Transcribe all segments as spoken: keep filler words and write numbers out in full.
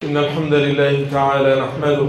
إن الحمد لله تعالى نحمده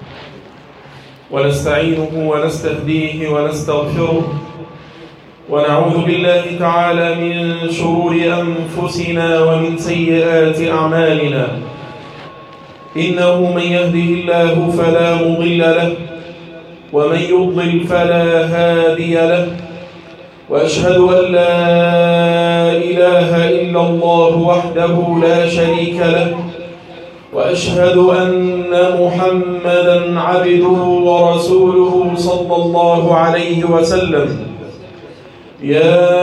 ونستعينه ونستهديه ونستغفره ونعوذ بالله تعالى من شرور أنفسنا ومن سيئات أعمالنا. إنه من يهده الله فلا مضل له ومن يضلل فلا هادي له، وأشهد أن لا إله إلا الله وحده لا شريك له، وأشهد أن محمدًا عبده ورسوله صلى الله عليه وسلم. يا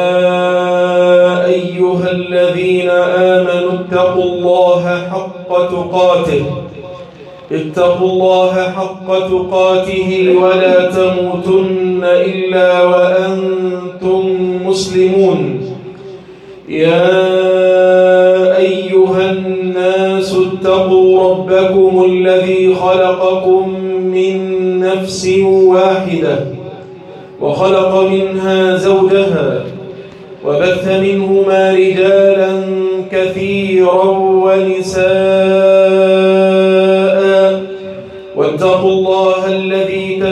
أيها الذين آمنوا اتقوا الله حق تقاته اتقوا الله حق تقاته ولا تموتن إلا وأنتم مسلمون. يا أيها الناس اتقوا ربكم الذي خلقكم من نفس واحدة وخلق منها زوجها وبث منهما رجالا كثيرا ونساء، واتقوا الله الذي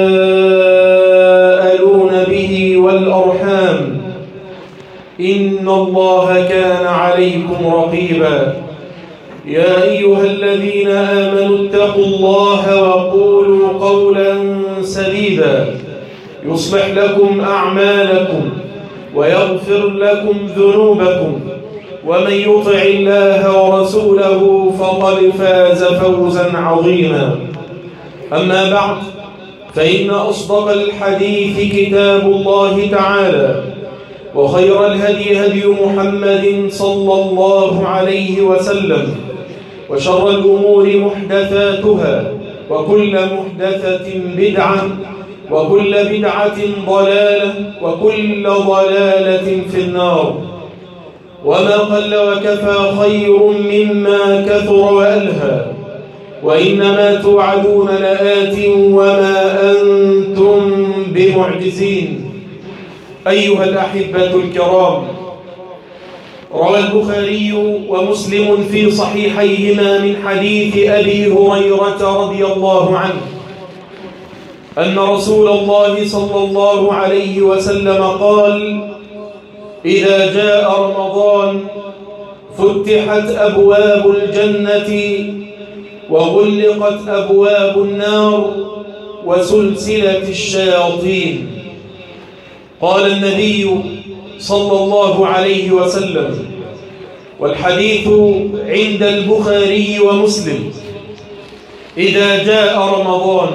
تساءلون به والأرحام إن الله كان عليكم رقيبا. يا أيها الذين آمنوا اتقوا الله وقولوا قولا سديدا يصلح لكم أعمالكم ويغفر لكم ذنوبكم، ومن يطع الله ورسوله فقد فاز فوزا عظيما. أما بعد، فإن أصدق الحديث كتاب الله تعالى، وخير الهدي هدي محمد صلى الله عليه وسلم، وشر الأمور محدثاتها، وكل محدثة بدعة، وكل بدعة ضلالة، وكل ضلالة في النار. وما قل وكفى خير مما كثر وألهى، وإنما توعدون لآت وما أنتم بمعجزين. أيها الأحبة الكرام، روى البخاري ومسلم في صحيحيهما من حديث أبي هريرة رضي الله عنه أن رسول الله صلى الله عليه وسلم قال: إذا جاء رمضان فتحت أبواب الجنة وغلقت أبواب النار وسلسلت الشياطين. قال النبي صلى الله عليه وسلم، والحديث عند البخاري ومسلم: إذا جاء رمضان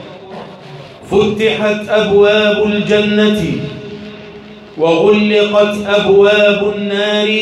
فتحت أبواب الجنة وغلقت أبواب النار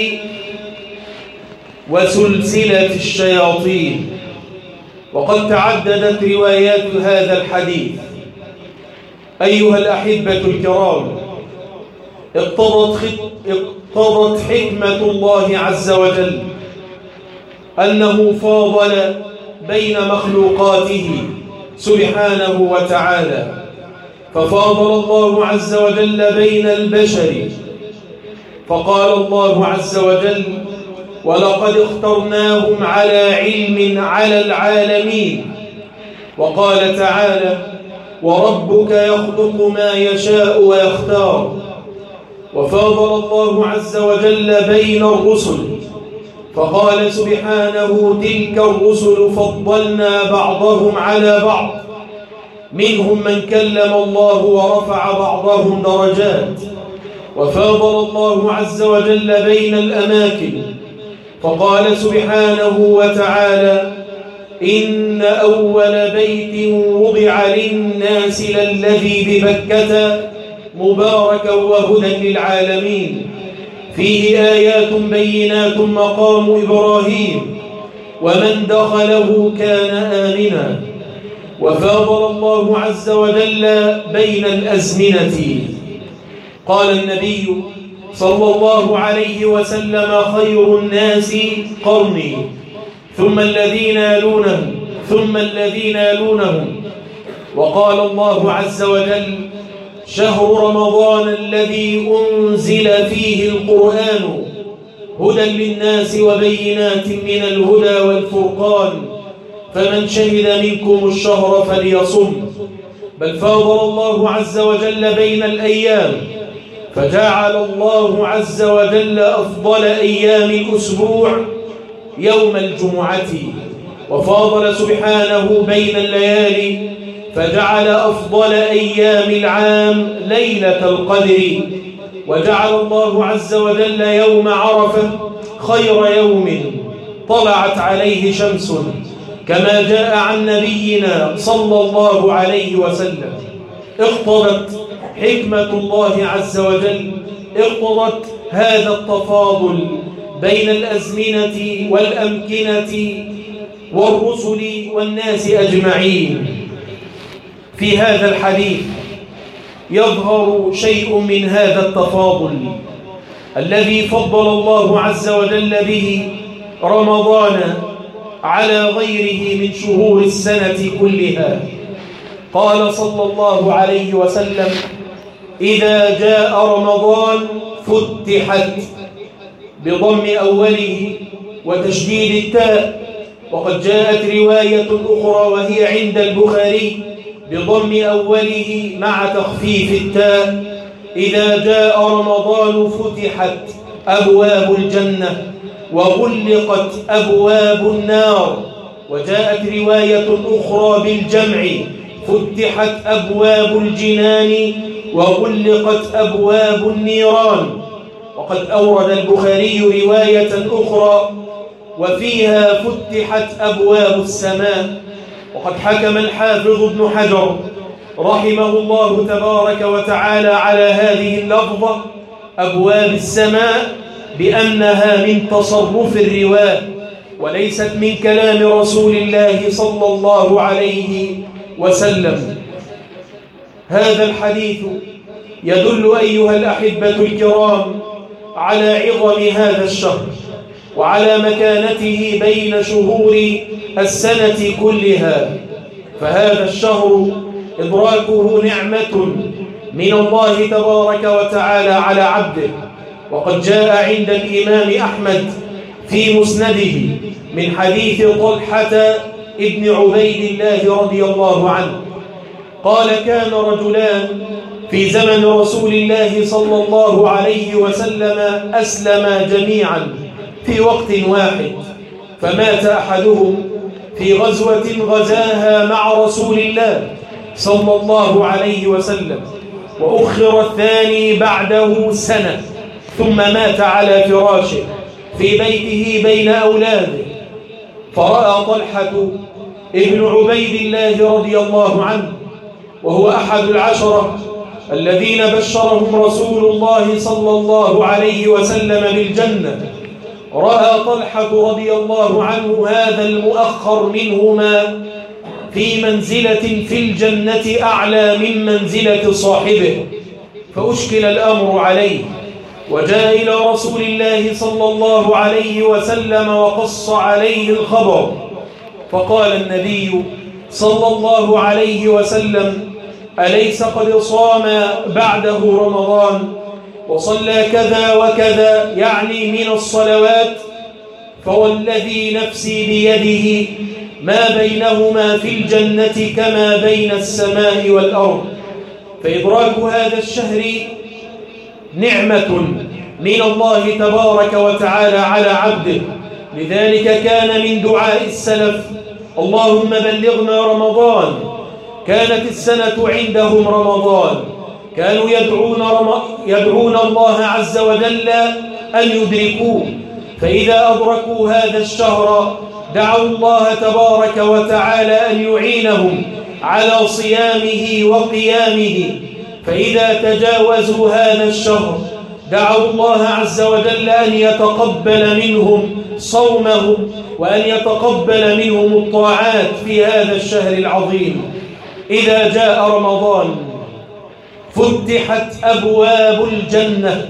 وسلسلت الشياطين. وقد تعددت روايات هذا الحديث. أيها الأحبة الكرام، اقتضت اقتضت حكمة الله عز وجل أنه فاضل بين مخلوقاته سبحانه وتعالى، ففاضل الله عز وجل بين البشر، فقال الله عز وجل: ولقد اخترناهم على علم على العالمين. وقال تعالى: وربك يخلق ما يشاء ويختار. وفاضل الله عز وجل بين الرسل، فقال سبحانه: تلك الرسل فضلنا بعضهم على بعض، منهم من كلم الله ورفع بعضهم درجات. وفاضل الله عز وجل بين الأماكن، فقال سبحانه وتعالى: إن أول بيت وضع للناس للذي ببكة مباركا وهدى للعالمين، فيه آيات بينات مقام إبراهيم ومن دخله كان آمنا. وفاضل الله عز وجل بين الأزمنة، قال النبي صلى الله عليه وسلم: خير الناس قرني، ثم الذين يلونهم، ثم الذين يلونهم. وقال الله عز وجل: شهر رمضان الذي أنزل فيه القرآن هدى للناس وبينات من الهدى والفرقان فمن شهد منكم الشهر فليصم. بل فاضل الله عز وجل بين الأيام، فجعل الله عز وجل أفضل أيام الأسبوع يوم الجمعة، وفاضل سبحانه بين الليالي فجعل أفضل أيام العام ليلة القدر، وجعل الله عز وجل يوم عرفة خير يوم طلعت عليه شمس، كما جاء عن نبينا صلى الله عليه وسلم. اقتضت حكمة الله عز وجل، اقتضت هذا التفاضل بين الأزمنة والأمكنة والرسل والناس أجمعين. في هذا الحديث يظهر شيء من هذا التفاضل الذي فضل الله عز وجل به رمضان على غيره من شهور السنة كلها. قال صلى الله عليه وسلم: إذا جاء رمضان فتحت، بضم أوله وتشديد التاء. وقد جاءت رواية أخرى وهي عند البخاري بضم أوله مع تخفيف التاء: إذا جاء رمضان فتحت أبواب الجنة وغلقت أبواب النار. وجاءت رواية أخرى بالجمع: فتحت أبواب الجنان وغلقت أبواب النيران. وقد أورد البخاري رواية أخرى وفيها فتحت أبواب السماء. وقد حكم الحافظ ابن حجر رحمه الله تبارك وتعالى على هذه اللفظة أبواب السماء بأنها من تصرف الرواه وليست من كلام رسول الله صلى الله عليه وسلم. هذا الحديث يدل أيها الأحبة الكرام على عظم هذا الشهر وعلى مكانته بين شهور السنة كلها. فهذا الشهر إدراكه نعمة من الله تبارك وتعالى على عبده. وقد جاء عند الإمام أحمد في مسنده من حديث طلحة ابن عبيد الله رضي الله عنه قال: كان رجلان في زمن رسول الله صلى الله عليه وسلم أسلما جميعا في وقت واحد، فمات أحدهم في غزوة غزاها مع رسول الله صلى الله عليه وسلم، وأخر الثاني بعده سنة، ثم مات على فراشه في بيته بين أولاده. فرأى طلحة ابن عبيد الله رضي الله عنه، وهو أحد العشرة الذين بشرهم رسول الله صلى الله عليه وسلم بالجنة، رأى طلحة رضي الله عنه هذا المؤخر منهما في منزلة في الجنة أعلى من منزلة صاحبه، فأشكل الأمر عليه وجاء إلى رسول الله صلى الله عليه وسلم وقص عليه الخبر. فقال النبي صلى الله عليه وسلم: أليس قد صام بعده رمضان وصلى كذا وكذا، يعني من الصلوات؟ فوالذي نفسي بيده ما بينهما في الجنة كما بين السماء والأرض. فإدراك هذا الشهر نعمة من الله تبارك وتعالى على عبده. لذلك كان من دعاء السلف: اللهم بلغنا رمضان. كانت السنة عندهم رمضان، كانوا يدعون, رم... يدعون الله عز وجل أن يدركوه، فإذا أدركوا هذا الشهر دعوا الله تبارك وتعالى أن يعينهم على صيامه وقيامه، فإذا تجاوزوا هذا الشهر دعوا الله عز وجل أن يتقبل منهم صومهم وأن يتقبل منهم الطاعات في هذا الشهر العظيم. إذا جاء رمضان فتحت أبواب الجنة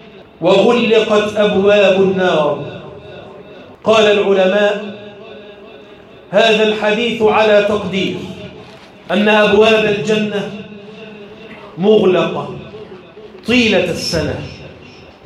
وغلقت أبواب النار. قال العلماء: هذا الحديث على تقدير أن أبواب الجنة مغلقة طيلة السنة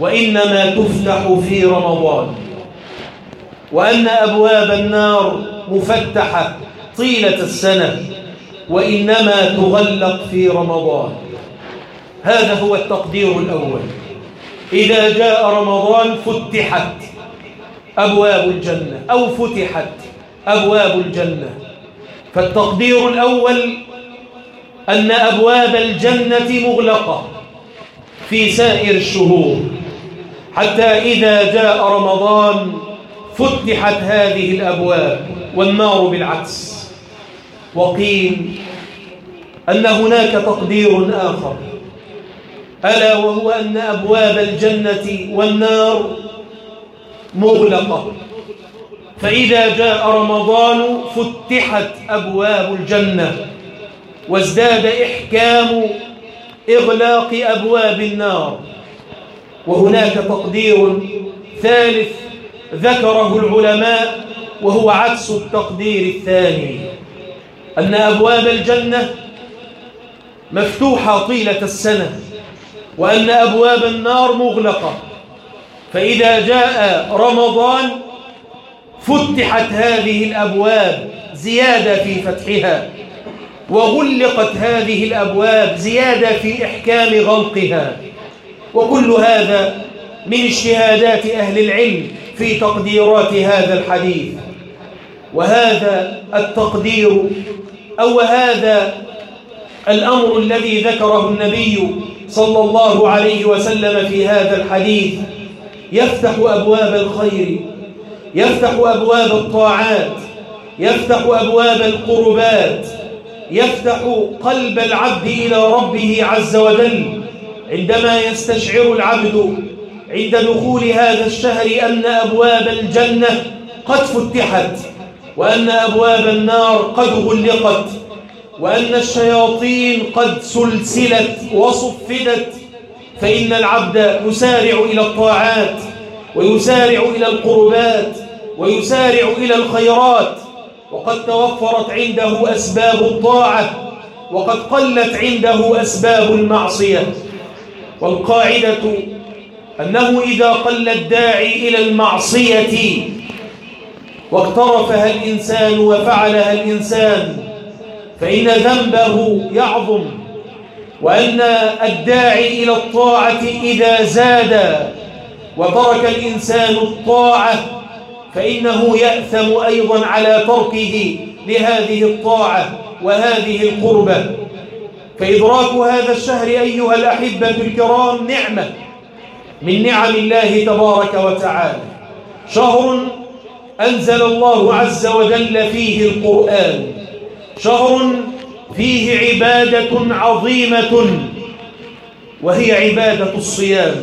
وإنما تفتح في رمضان، وأن أبواب النار مفتحة طيلة السنة، وإنما تغلق في رمضان. هذا هو التقدير الأول. إذا جاء رمضان فتحت أبواب الجنة أو فتحت أبواب الجنة. فالتقدير الأول أن أبواب الجنة مغلقة في سائر الشهور، حتى إذا جاء رمضان فتحت هذه الأبواب، والنار بالعكس. وقيل أن هناك تقدير آخر، ألا وهو أن أبواب الجنة والنار مغلقة، فإذا جاء رمضان فتحت أبواب الجنة، وازداد إحكام إغلاق أبواب النار. وهناك تقدير ثالث ذكره العلماء، وهو عكس التقدير الثاني، أن أبواب الجنة مفتوحة طيلة السنة، وأن أبواب النار مغلقة، فإذا جاء رمضان فتحت هذه الأبواب زيادة في فتحها، وغلقت هذه الأبواب زيادة في إحكام غلقها. وكل هذا من اجتهادات أهل العلم في تقديرات هذا الحديث. وهذا التقدير أو هذا الأمر الذي ذكره النبي صلى الله عليه وسلم في هذا الحديث يفتح أبواب الخير، يفتح أبواب الطاعات، يفتح أبواب القربات، يفتح قلب العبد إلى ربه عز وجل عندما يستشعر العبد عند دخول هذا الشهر أن أبواب الجنة قد فتحت، وأن أبواب النار قد غلقت، وأن الشياطين قد سلسلت وصفدت. فإن العبد يسارع إلى الطاعات، ويسارع إلى القربات، ويسارع إلى الخيرات، وقد توفرت عنده أسباب الطاعة، وقد قلت عنده أسباب المعصية. والقاعدة أنه إذا قل الداعي إلى المعصية واقترفها الإنسان وفعلها الإنسان فإن ذنبه يعظم، وأن الداعي إلى الطاعة إذا زاد وترك الإنسان الطاعة فإنه يأثم أيضا على تركه لهذه الطاعة وهذه القربة. فإدراك هذا الشهر أيها الأحبة الكرام نعمة من نعم الله تبارك وتعالى، شهر أنزل الله عز وجل فيه القرآن، شهر فيه عبادة عظيمة وهي عبادة الصيام.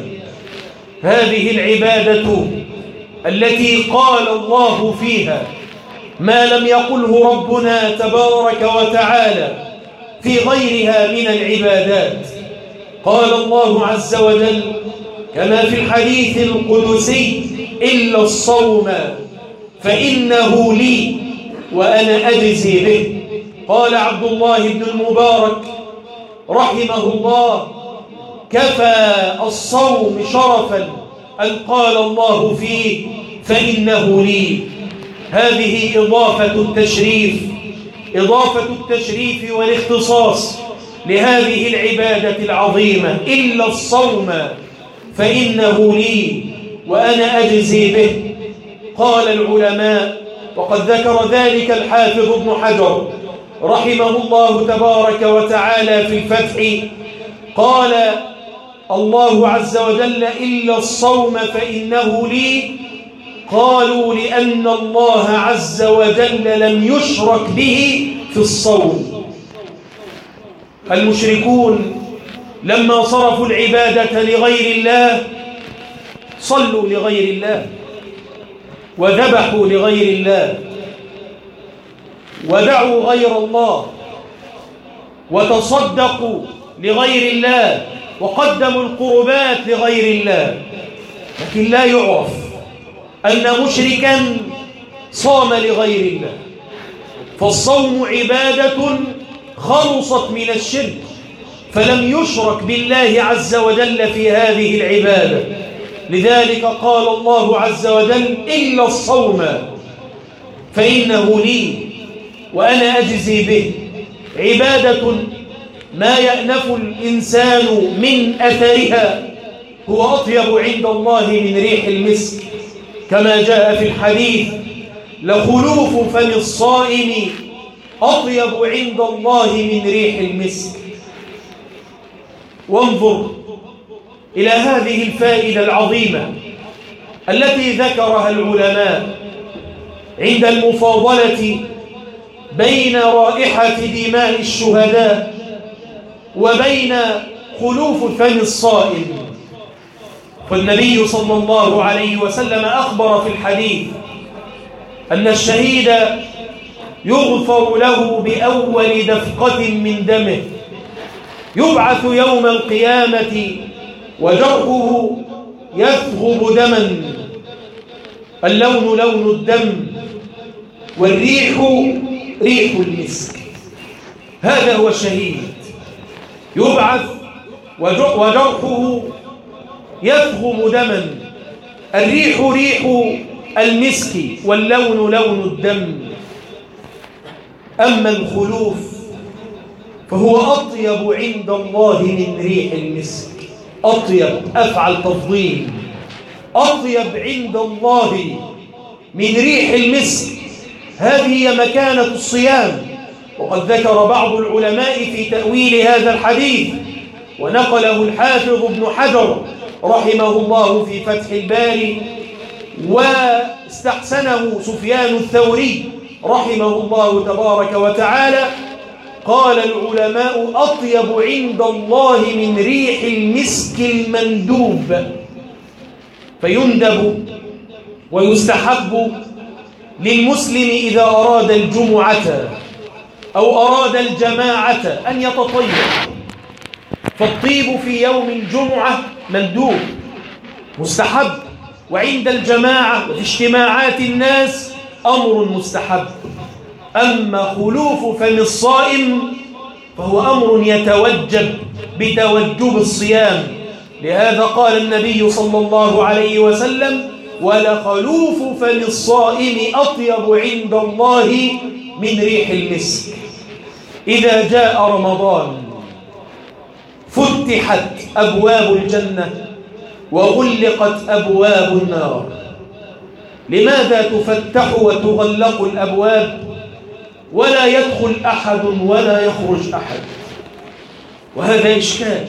هذه العبادة التي قال الله فيها ما لم يقله ربنا تبارك وتعالى في غيرها من العبادات. قال الله عز وجل كما في الحديث القدسي إلا الصوم فإنه لي وأنا أجزي به. قال عبد الله بن المبارك رحمه الله كفى الصوم شرفا أن قال الله فيه فإنه لي. هذه إضافة التشريف، إضافة التشريف والاختصاص لهذه العبادة العظيمة. إلا الصوم فإنه لي وأنا أجزي به. قال العلماء وقد ذكر ذلك الحافظ ابن حجر رحمه الله تبارك وتعالى في الفتح، قال الله عز وجل إلا الصوم فإنه لي، قالوا لأن الله عز وجل لم يشرك به في الصوم. المشركون لما صرفوا العبادة لغير الله صلوا لغير الله، وذبحوا لغير الله، ودعوا غير الله، وتصدقوا لغير الله، وقدموا القربات لغير الله. لكن لا يعرف أن مشركا صام لغير الله. فالصوم عبادة خلصت من الشرك، فلم يشرك بالله عز وجل في هذه العبادة. لذلك قال الله عز وجل إلا الصوم فإنه لي وأنا أجزي به، عبادة ما يأنف الإنسان من أثرها هو أطيب عند الله من ريح المسك، كما جاء في الحديث: لخلوف فم الصائم أطيب عند الله من ريح المسك. وانظر إلى هذه الفائدة العظيمة التي ذكرها العلماء عند المفاضلة بين رائحة دماء الشهداء وبين خلوف فم الصائم. فالنبي صلى الله عليه وسلم أخبر في الحديث أن الشهيد يغفر له بأول دفقة من دمه، يبعث يوم القيامة وجرحه يثغب دما، اللون لون الدم والريح ريح المسك. هذا هو الشهيد، يبعث وجرحه يثغب دما، الريح ريح المسك واللون لون الدم. أما الخلوف فهو أطيب عند الله من ريح المسك. أطيب، أفعل تفضيل، أطيب عند الله من ريح المسك. هذه هي مكانة الصيام. وقد ذكر بعض العلماء في تأويل هذا الحديث، ونقله الحافظ ابن حجر رحمه الله في فتح الباري، واستحسنه سفيان الثوري رحمه الله تبارك وتعالى. قال العلماء: أطيب عند الله من ريح المسك المندوب. فيندب ويستحب للمسلم إذا أراد الجمعة أو أراد الجماعة أن يتطيب، فالطيب في يوم الجمعة مندوب مستحب، وعند الجماعة وفي اجتماعات الناس أمر مستحب. أما خلوف فم الصائم فهو أمر يتوجب بتوجب الصيام. لهذا قال النبي صلى الله عليه وسلم: ولخلوف فم الصائم أطيب عند الله من ريح المسك. إذا جاء رمضان فتحت أبواب الجنة وغلقت أبواب النار. لماذا تفتح وتغلق الأبواب ولا يدخل أحد ولا يخرج أحد؟ وهذا إشكال.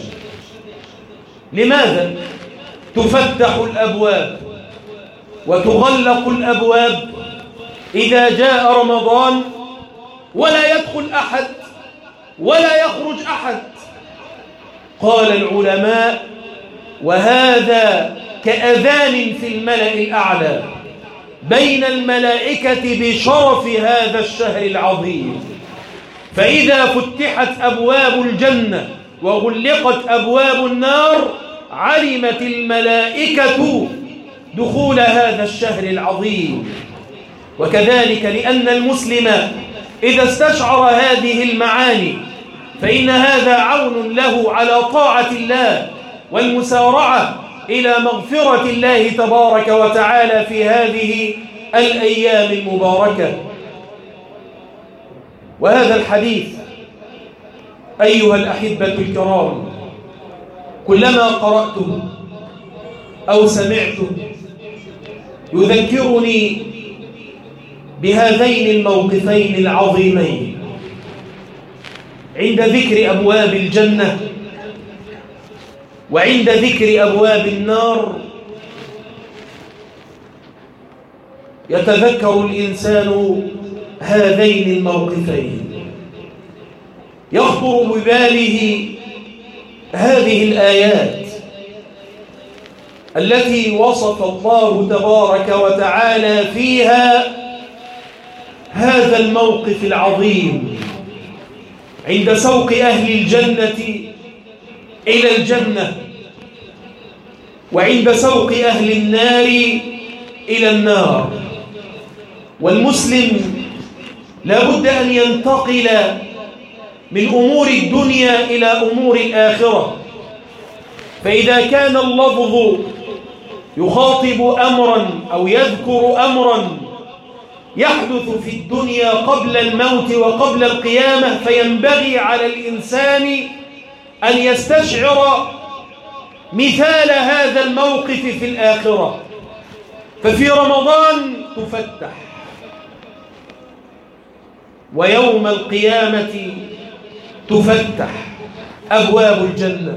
لماذا تفتح الأبواب وتغلق الأبواب إذا جاء رمضان ولا يدخل أحد ولا يخرج أحد؟ قال العلماء: وهذا كأذان في الملأ الأعلى بين الملائكة بشرف هذا الشهر العظيم. فإذا فتحت أبواب الجنة وغلقت أبواب النار علمت الملائكة دخول هذا الشهر العظيم. وكذلك لأن المسلم إذا استشعر هذه المعاني فإن هذا عون له على طاعة الله والمسارعة إلى مغفرة الله تبارك وتعالى في هذه الأيام المباركة. وهذا الحديث أيها الأحبة الكرام كلما قرأته أو سمعته يذكرني بهذين الموقفين العظيمين عند ذكر أبواب الجنة وعند ذكر أبواب النار. يتذكر الإنسان هذين الموقفين، يخطر بباله هذه الآيات التي وصف الله تبارك وتعالى فيها هذا الموقف العظيم عند سوق أهل الجنة إلى الجنة، وعند سوق أهل النار إلى النار. والمسلم لا بد أن ينتقل من أمور الدنيا إلى أمور الآخرة. فإذا كان اللفظ يخاطب أمرا أو يذكر أمرا يحدث في الدنيا قبل الموت وقبل القيامة، فينبغي على الإنسان أن يستشعر مثال هذا الموقف في الآخرة. ففي رمضان تفتح، ويوم القيامة تفتح أبواب الجنة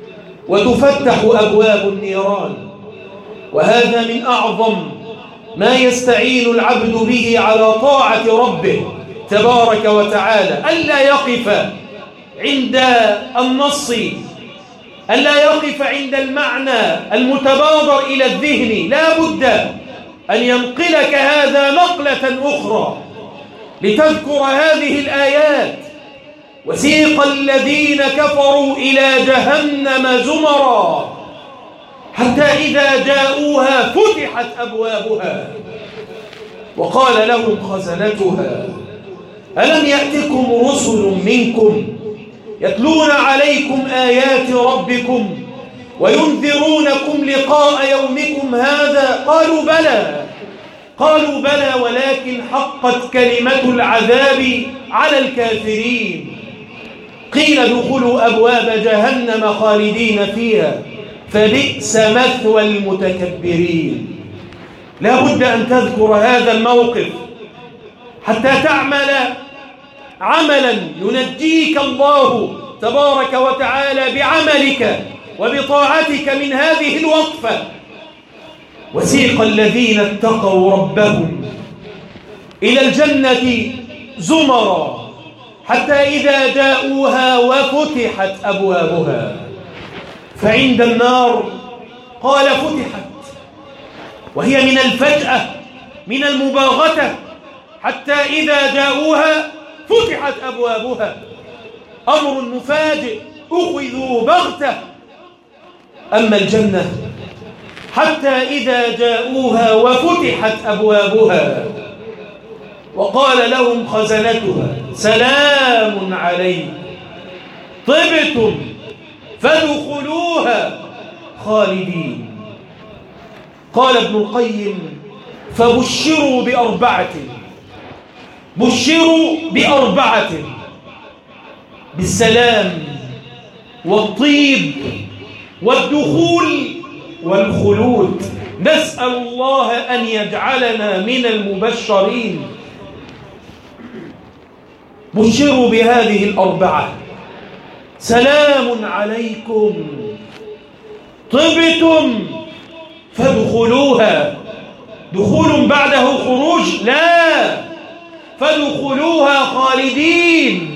وتفتح أبواب النيران. وهذا من أعظم ما يستعين العبد به على طاعة ربه تبارك وتعالى، ألا يقف عند النص، ألا يقف عند المعنى المتبادر إلى الذهن، لا بد أن ينقلك هذا نقلة أخرى لتذكر هذه الآيات. وسيق الذين كفروا إلى جهنم زمرا حتى إذا جاءوها فتحت أبوابها وقال لهم خزنتها ألم يأتكم رسل منكم يتلون عليكم آيات ربكم وينذرونكم لقاء يومكم هذا؟ قالوا بلى قالوا بلى ولكن حقت كلمة العذاب على الكافرين. قيل ادخلوا أبواب جهنم خالدين فيها فبئس مثوى المتكبرين. لا بد أن تذكر هذا الموقف حتى تعمل عملا ينجيك الله تبارك وتعالى بعملك وبطاعتك من هذه الوقفة. وسيق الذين اتقوا ربهم إلى الجنة زمرا حتى إذا جاءوها وفتحت أبوابها. فعند النار قال فتحت، وهي من الفجأة من المباغتة، حتى إذا جاءوها فتحت أبوابها، أمر مفاجئ، أخذوا بغتة. أما الجنة حتى إذا جاءوها وفتحت أبوابها وقال لهم خزنتها سلام عليكم طبتم فادخلوها خالدين. قال ابن القيم فبشروا بأربعة، بشروا بأربعة: بالسلام والطيب والدخول والخلود. نسأل الله أن يجعلنا من المبشرين. بشروا بهذه الأربعة: سلام عليكم طبتم فادخلوها. دخول بعده خروج؟ لا، فادخلوها خالدين.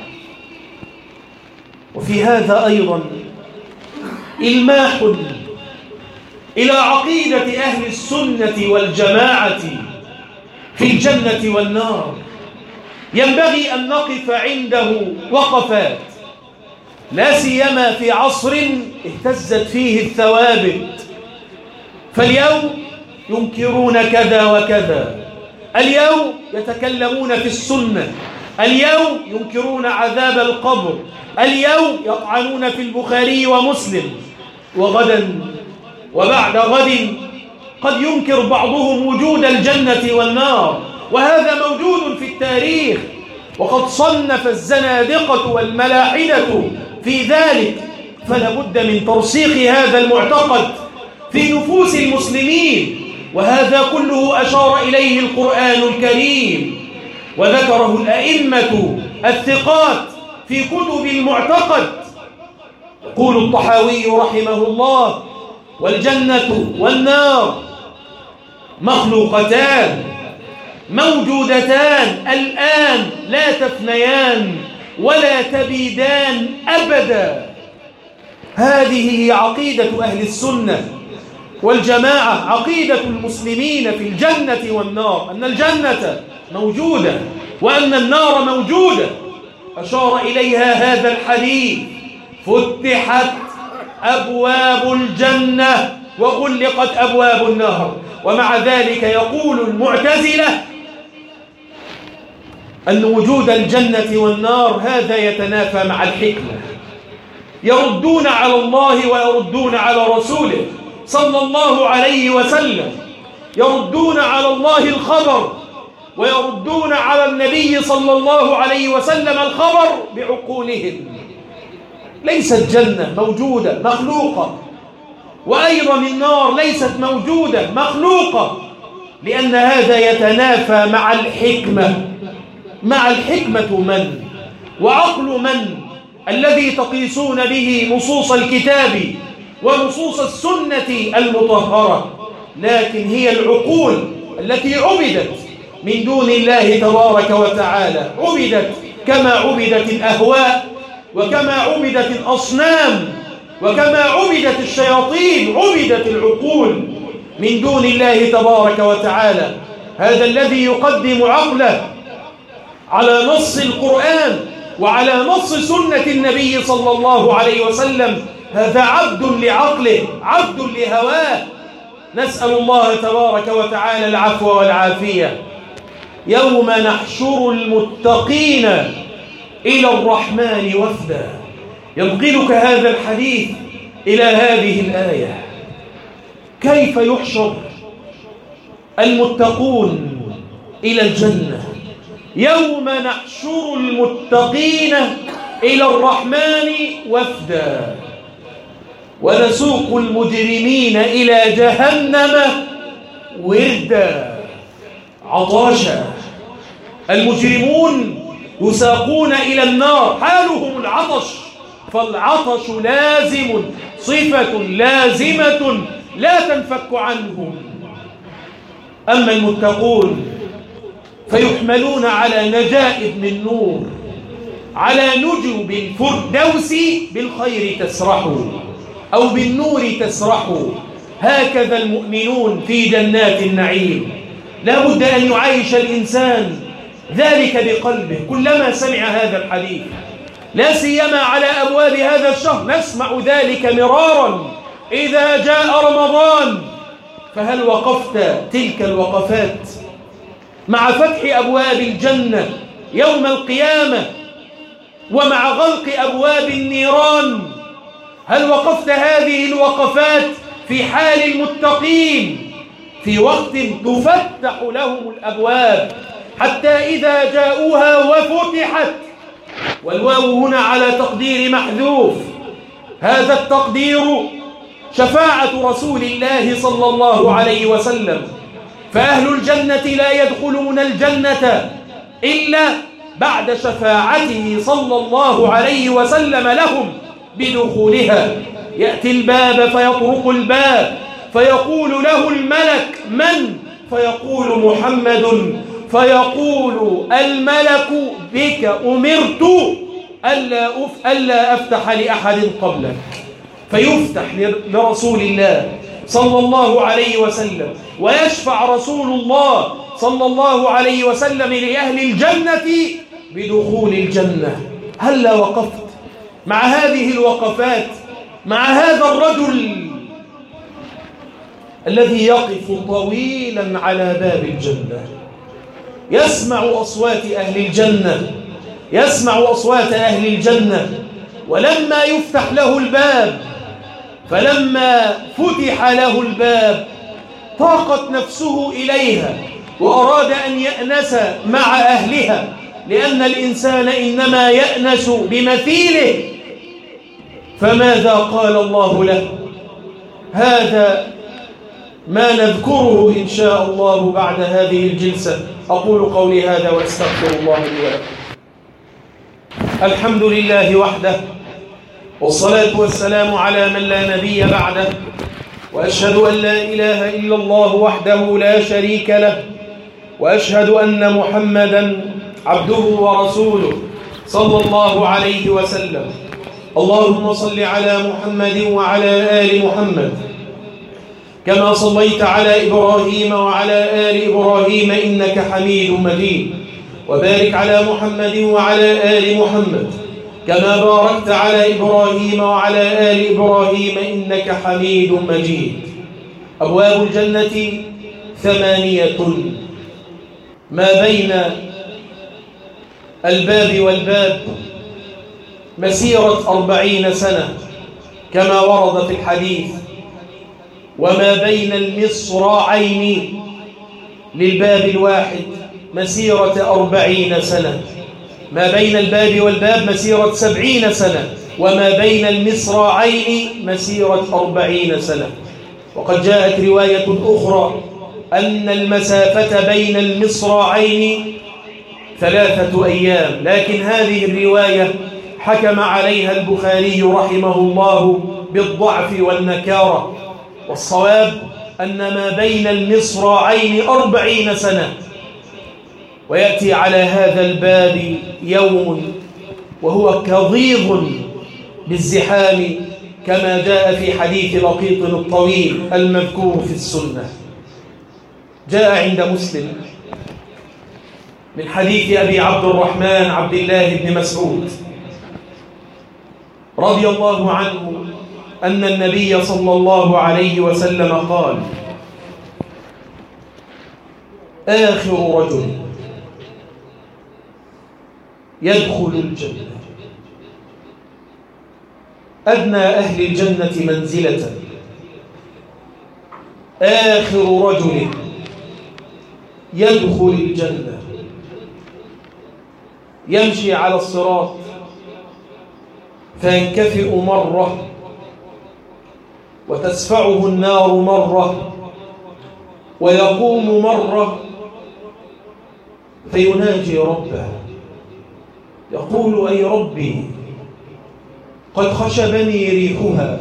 وفي هذا أيضا إلماح إلى عقيدة أهل السنة والجماعة في الجنة والنار، ينبغي أن نقف عنده وقفات، لا سيما في عصر اهتزت فيه الثوابت. فاليوم ينكرون كذا وكذا، اليوم يتكلمون في السنة، اليوم ينكرون عذاب القبر، اليوم يطعنون في البخاري ومسلم، وغدا وبعد غد قد ينكر بعضهم وجود الجنة والنار، وهذا موجود في التاريخ، وقد صنف الزنادقة والملاحدة في ذلك. فلا بد من ترسيخ هذا المعتقد في نفوس المسلمين، وهذا كله أشار إليه القرآن الكريم وذكره الأئمة الثقات في كتب المعتقد. يقول الطحاوي رحمه الله: والجنة والنار مخلوقتان موجودتان الآن لا تفنيان ولا تبيدان أبدا. هذه هي عقيدة أهل السنة والجماعة، عقيدة المسلمين في الجنة والنار، أن الجنة موجودة وأن النار موجودة. أشار إليها هذا الحديث: فتحت أبواب الجنة وغلقت أبواب النار. ومع ذلك يقول المعتزلة أن وجود الجنة والنار هذا يتنافى مع الحكمة، يردون على الله ويردون على رسوله صلى الله عليه وسلم، يردون على الله الخبر ويردون على النبي صلى الله عليه وسلم الخبر بعقولهم. ليست جنة موجودة مخلوقة، وأيضا النار ليست موجودة مخلوقة، لأن هذا يتنافى مع الحكمة. مع الحكمة من؟ وعقل من الذي تقيسون به نصوص الكتاب ونصوص السنة المطهرة؟ لكن هي العقول التي عبدت من دون الله تبارك وتعالى، عبدت كما عبدت الأهواء، وكما عبدت الأصنام، وكما عبدت الشياطين، عبدت العقول من دون الله تبارك وتعالى. هذا الذي يقدم عقله على نص القرآن وعلى نص سنة النبي صلى الله عليه وسلم، هذا عبد لعقله، عبد لهواه. نسأل الله تبارك وتعالى العفو والعافية. يوم نحشر المتقين إلى الرحمن وفدا. ينقلك هذا الحديث إلى هذه الآية. كيف يحشر المتقون إلى الجنة؟ يوم نحشر المتقين إلى الرحمن وفدا ونسوق المجرمين إلى جهنم وردا. عطاشا. المجرمون يساقون إلى النار، حالهم العطش، فالعطش لازم، صفة لازمة لا تنفك عنهم. أما المتقون فيحملون على نجائب من نور، على نجوب الفردوس بالخير تسرحوا أو بالنور تسرحوا. هكذا المؤمنون في جنات النعيم. لا بد أن يعيش الإنسان ذلك بقلبه كلما سمع هذا الحديث، لا سيما على أبواب هذا الشهر نسمع ذلك مرارا إذا جاء رمضان. فهل وقفت تلك الوقفات مع فتح أبواب الجنة يوم القيامة ومع غلق أبواب النيران؟ هل وقفت هذه الوقفات في حال المتقين في وقت تفتح لهم الأبواب حتى إذا جاءوها وفتحت؟ والواو هنا على تقدير محذوف. هذا التقدير شفاعة رسول الله صلى الله عليه وسلم. فأهل الجنة لا يدخلون الجنة إلا بعد شفاعته صلى الله عليه وسلم لهم بدخولها. يأتي الباب فيطرق الباب فيقول له الملك: من؟ فيقول: محمد. فيقول الملك: بك أمرت ألا, أف... ألا أفتح لأحد قبلك. فيفتح لرسول الله صلى الله عليه وسلم، ويشفع رسول الله صلى الله عليه وسلم لأهل الجنة بدخول الجنة. هل وقفت مع هذه الوقفات مع هذا الرجل الذي يقف طويلا على باب الجنة، يسمع أصوات أهل الجنة، يسمع أصوات أهل الجنة، ولما يفتح له الباب، فلما فتح له الباب طاقت نفسه إليها وأراد أن يأنس مع أهلها، لأن الإنسان إنما يأنس بمثيله. فماذا قال الله له؟ هذا ما نذكره إن شاء الله بعد هذه الجلسة. أقول قولي هذا وأستغفر الله لي ولكم. الحمد لله وحده، والصلاة والسلام على من لا نبي بعده، وأشهد أن لا إله إلا الله وحده لا شريك له، وأشهد أن محمدا عبده ورسوله صلى الله عليه وسلم. اللهم صل على محمد وعلى آل محمد كما صليت على إبراهيم وعلى آل إبراهيم إنك حميد مجيد، وبارك على محمد وعلى آل محمد كما باركت على إبراهيم وعلى آل إبراهيم إنك حميد مجيد. أبواب الجنة ثمانية، ما بين الباب والباب مسيرة أربعين سنة كما ورد في الحديث، وما بين المصراعين للباب الواحد مسيرة أربعين سنة، ما بين الباب والباب مسيرة سبعين سنة، وما بين المصراعين مسيرة أربعين سنة. وقد جاءت رواية أخرى أن المسافة بين المصراعين ثلاثة أيام، لكن هذه الرواية حكم عليها البخاري رحمه الله بالضعف والنكارة، والصواب أن ما بين المصراعين أربعين سنة. ويأتي على هذا الباب يوم وهو كظيظ بالزحام، كما جاء في حديث لقيط الطويل المذكور في السنة. جاء عند مسلم من حديث أبي عبد الرحمن عبد الله بن مسعود رضي الله عنه أن النبي صلى الله عليه وسلم قال: آخر رجل يدخل الجنة أدنى أهل الجنة منزلة، آخر رجل يدخل الجنة يمشي على الصراط فينكفئ مرة وتسفعه النار مرة ويقوم مرة فيناجي ربه يقول: أي ربي، قد خشبني ريحها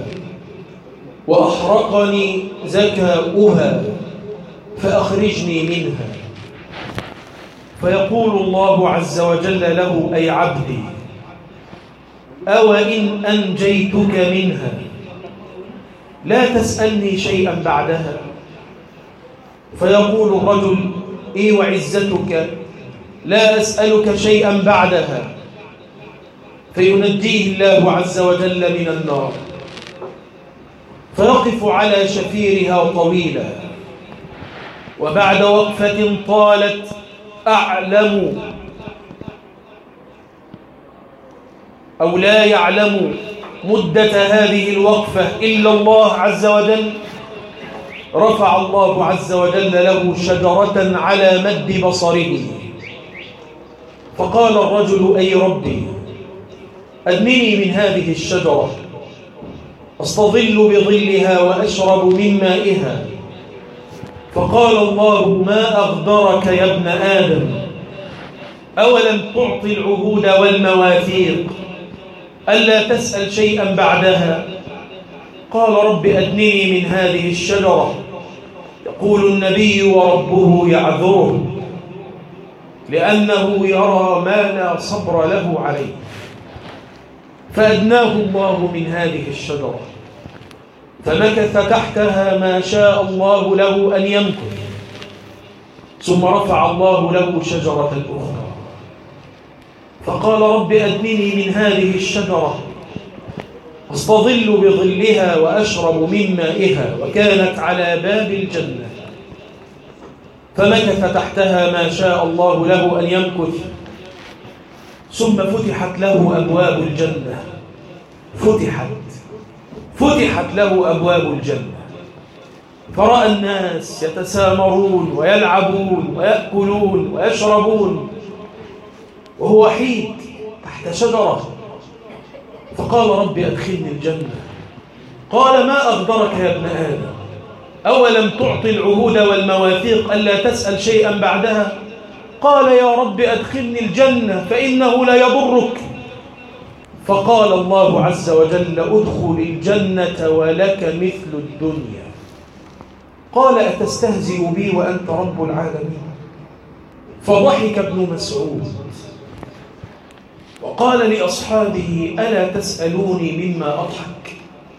وأحرقني زكاؤها فأخرجني منها. فيقول الله عز وجل له: أي عبدي، أو إن أنجيتك منها لا تسألني شيئا بعدها. فيقول الرجل: إي وعزتك لا أسألك شيئا بعدها. فينجيه الله عز وجل من النار، فيقف على شفيرها طويلا، وبعد وقفة طالت أعلم أو لا يعلم مدة هذه الوقفة إلا الله عز وجل، رفع الله عز وجل له شجرة على مد بصره. فقال الرجل: أي ربي، أدنني من هذه الشجرة أستظل بظلها وأشرب من مائها. فقال الله: ما أغدرك يا ابن آدم، أولم تعطي العهود والمواثيق ألا تسأل شيئا بعدها؟ قال: رب أدنني من هذه الشجرة. يقول النبي وربه يعذره لأنه يرى ما لا صبر له عليه، فأدناه الله من هذه الشجرة، فمكث تحتها ما شاء الله له أن يمكث، ثم رفع الله له شجرة أخرى فقال: رب أدنني من هذه الشجرة أستظل بظلها وأشرب من مائها، وكانت على باب الجنة، فمكث تحتها ما شاء الله له أن يمكث، ثم فتحت له أبواب الجنة، فتحت فتحت له أبواب الجنة، فرأى الناس يتسامرون ويلعبون ويأكلون ويشربون وهو وحيد تحت شجرة. فقال: رب أدخلني الجنة. قال: ما أغدرك يا ابن آدم، أولم تعطي العهود والمواثيق ألا تسأل شيئا بعدها؟ قال: يا رب أدخلني الجنة فإنه لا يضرك. فقال الله عز وجل: ادخل الجنة ولك مثل الدنيا. قال: أتستهزئ بي وأنت رب العالمين؟ فضحك ابن مسعود وقال لأصحابه: ألا تسألوني مما أضحك؟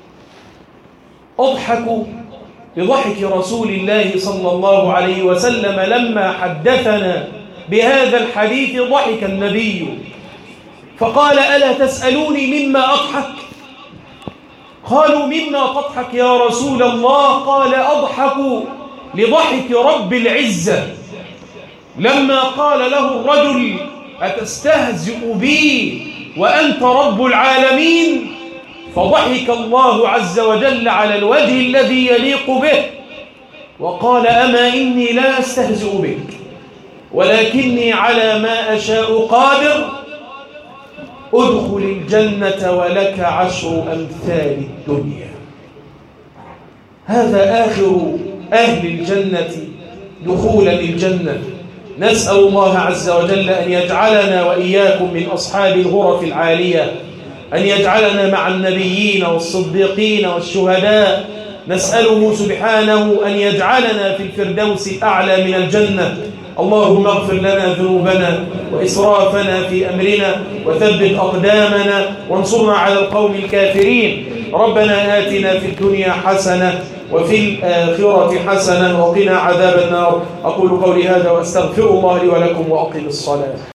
أضحك بضحك رسول الله صلى الله عليه وسلم لما حدثنا بهذا الحديث. ضحك النبي فقال: ألا تسألوني مما أضحك؟ قالوا: مما تضحك يا رسول الله؟ قال: أضحك لضحك رب العزة لما قال له الرجل: أتستهزئ بي وأنت رب العالمين؟ فضحك الله عز وجل على الوجه الذي يليق به وقال: أما إني لا أستهزئ بك، ولكني على ما أشاء قادر، ادخل الجنة ولك عشر أمثال الدنيا. هذا آخر أهل الجنة دخولا للجنة. نسأل الله عز وجل أن يجعلنا وإياكم من أصحاب الغرف العالية، أن يجعلنا مع النبيين والصديقين والشهداء. نسأله سبحانه أن يجعلنا في الفردوس الأعلى من الجنة. اللهم اغفر لنا ذنوبنا وإسرافنا في أمرنا وثبت أقدامنا وانصرنا على القوم الكافرين. ربنا آتنا في الدنيا حسنة وفي الآخرة حسنة وقنا عذاب النار. أقول قولي هذا وأستغفر الله لي ولكم وأقم الصلاة.